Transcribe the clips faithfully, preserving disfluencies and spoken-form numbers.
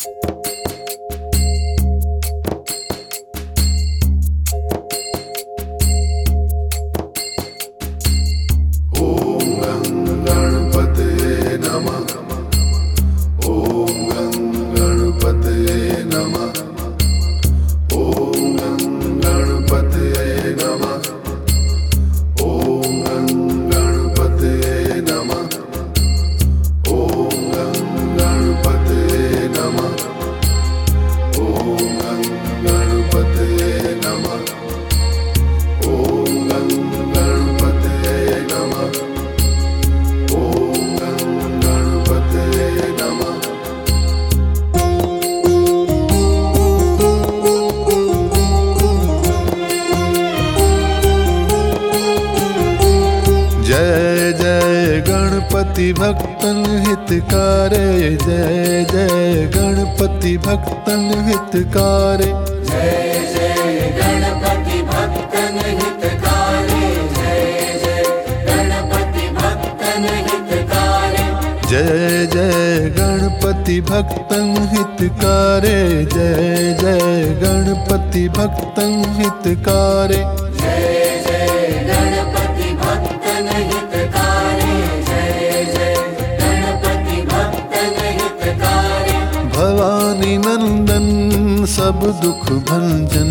जय जय गणपति भक्तन हितकारे, जय जय गणपति भक्तन हितकारे, जय जय गणपति भक्तन हितकारे, जय जय गणपति भक्तन हितकारे, जय जय गणपति भक्तन हितकारे, जय जय गणपति भक्तन हितकारे, जय जय गणपति भक्तन हितकारे, जय जय गणपति भक्तन हितकारे, भवानी नंदन सब दुख भंजन,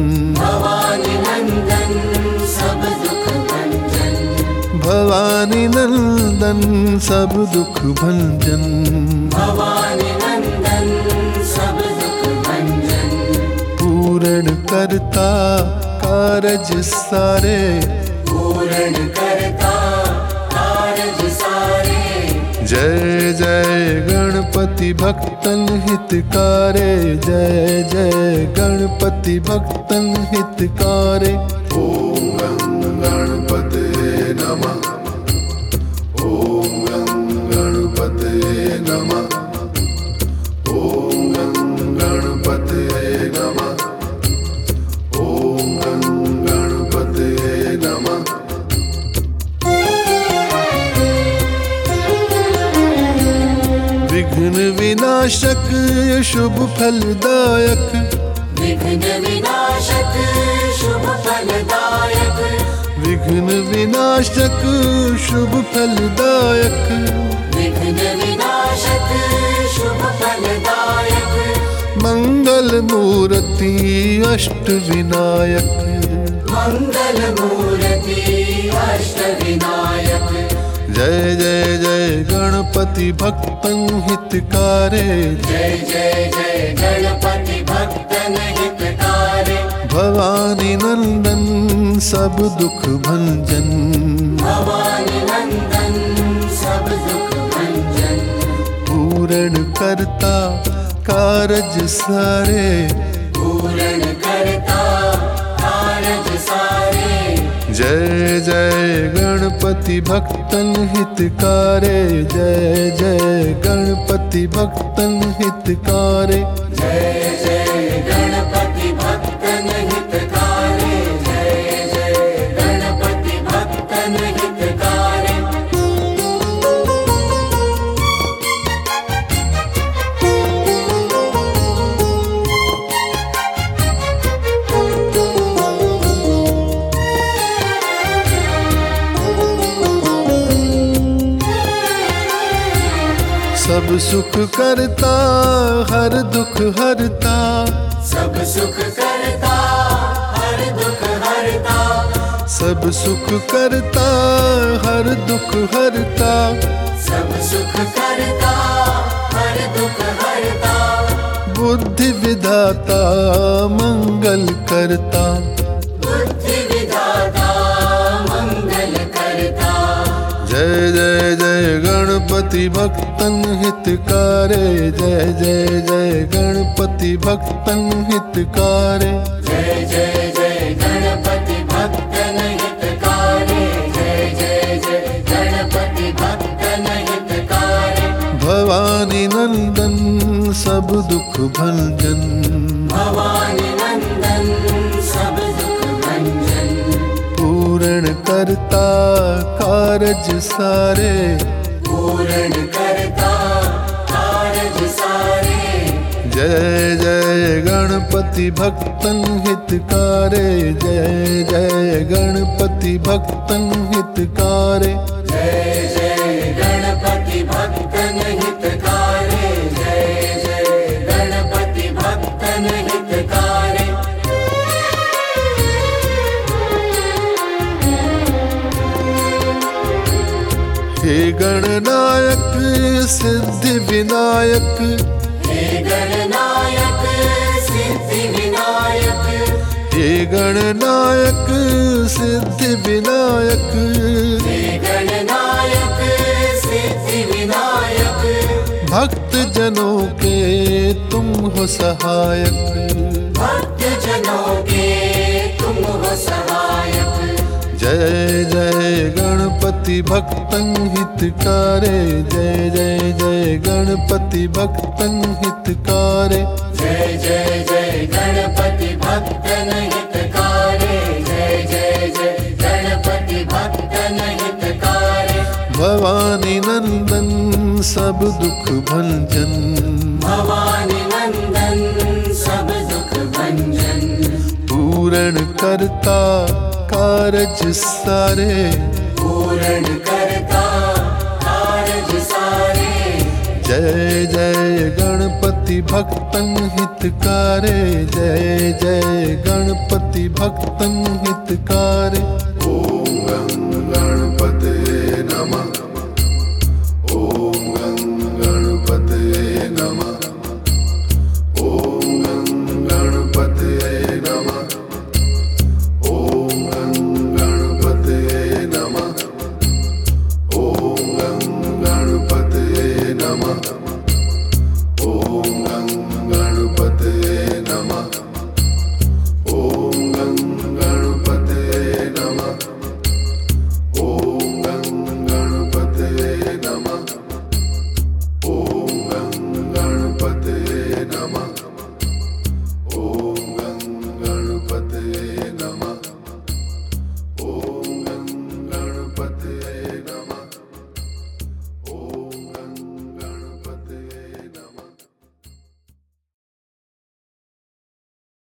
भवानी नंदन सब दुख भंजन, भवानी नंदन सब दुख भंजन, भवानी नंदन सब दुख भंजन, पूर्ण करता कारज सारे, पूर्ण करता कारज सारे, जय जय गणपति भक्तन हितकारे, जय जय गणपति भक्तन हितकारे। ओम गं गणपते नमः, ओम गं गणपते नमः, ओम गं गणपते नमः, ओम गं गणपते नमः। विघ्न विनाशक शुभ फलदायक, विघ्न विनाशक शुभ फलदायक, विघ्न विनाशक शुभ फलदायक, विघ्न विनाशक शुभ फलदायक, मंगल मूर्ति अष्ट विनायक, मंगल मूर्ति अष्ट विनायक, जय जय जय गणपति भक्तन हितकारे, जय जय जय गणपति भक्तन हितकारे, भवानी नंदन सब दुख भंजन, भवानी नंदन सब दुख भंजन, पूर्ण करता कारज सारे, पूर्ण करता कारज सारे, जय जय गणपति भक्तन हितकारे, जय जय गणपति भक्तन हितकारे, जय जय गणपति भक्तन हितकारे, जय जय गणपति भक्तन हितकारे, सब सुख करता हर दुख हरता, सब सुख करता हर दुख हरता, सब सुख करता हर दुख हरता, सब सुख करता हर दुख हरता, बुद्धि विधाता मंगल करता, बुद्धि विधाता मंगल करता, जय जय जय गणपति भक्तन हितकारे, जय जय जय गणपति भक्तन हितकारे, जय जय जय गणपति भक्तन हितकारे, जय जय जय गणपति भक्तन हितकारे, भवानी नंदन सब दुख भंजन, भवानी नंदन सब दुख भंजन, पूर्ण करता कारज सारे, पूर्ण करता कारज सारे, जय जय गणपति भक्तन हितकारे, जय जय गणपति भक्तन हितकारे। जय जय गणपति भक्तन हितकारे, जय जय गणपति भक्तन हितकारे। हे गणनायक सिद्धि विनायक, हे गणनायक सिद्धि विनायक, हे गणनायक सिद्धि विनायक। हे गणनायक सिद्धि विनायक। भक्त जनों के तुम हो सहायक, भक्त जनों के तुम हो सहायक। जय जय गणपति भक्तन हितकारे, जय जय जय गणपति भक्तन हितकारे। जय जय जय गणपति भक्तन हितकारे, जय जय जय गणपति भक्तन हितकारे। भवानी नंदन सब दुख भंजन, भवानी नंदन सब दुख भंजन। पूर्ण करता कारज सारे, पूर्ण करता कारज सारे। जय जय गणपति भक्तन हितकारे, जय जय गणपति भक्तन हितकारे। ओम गं गण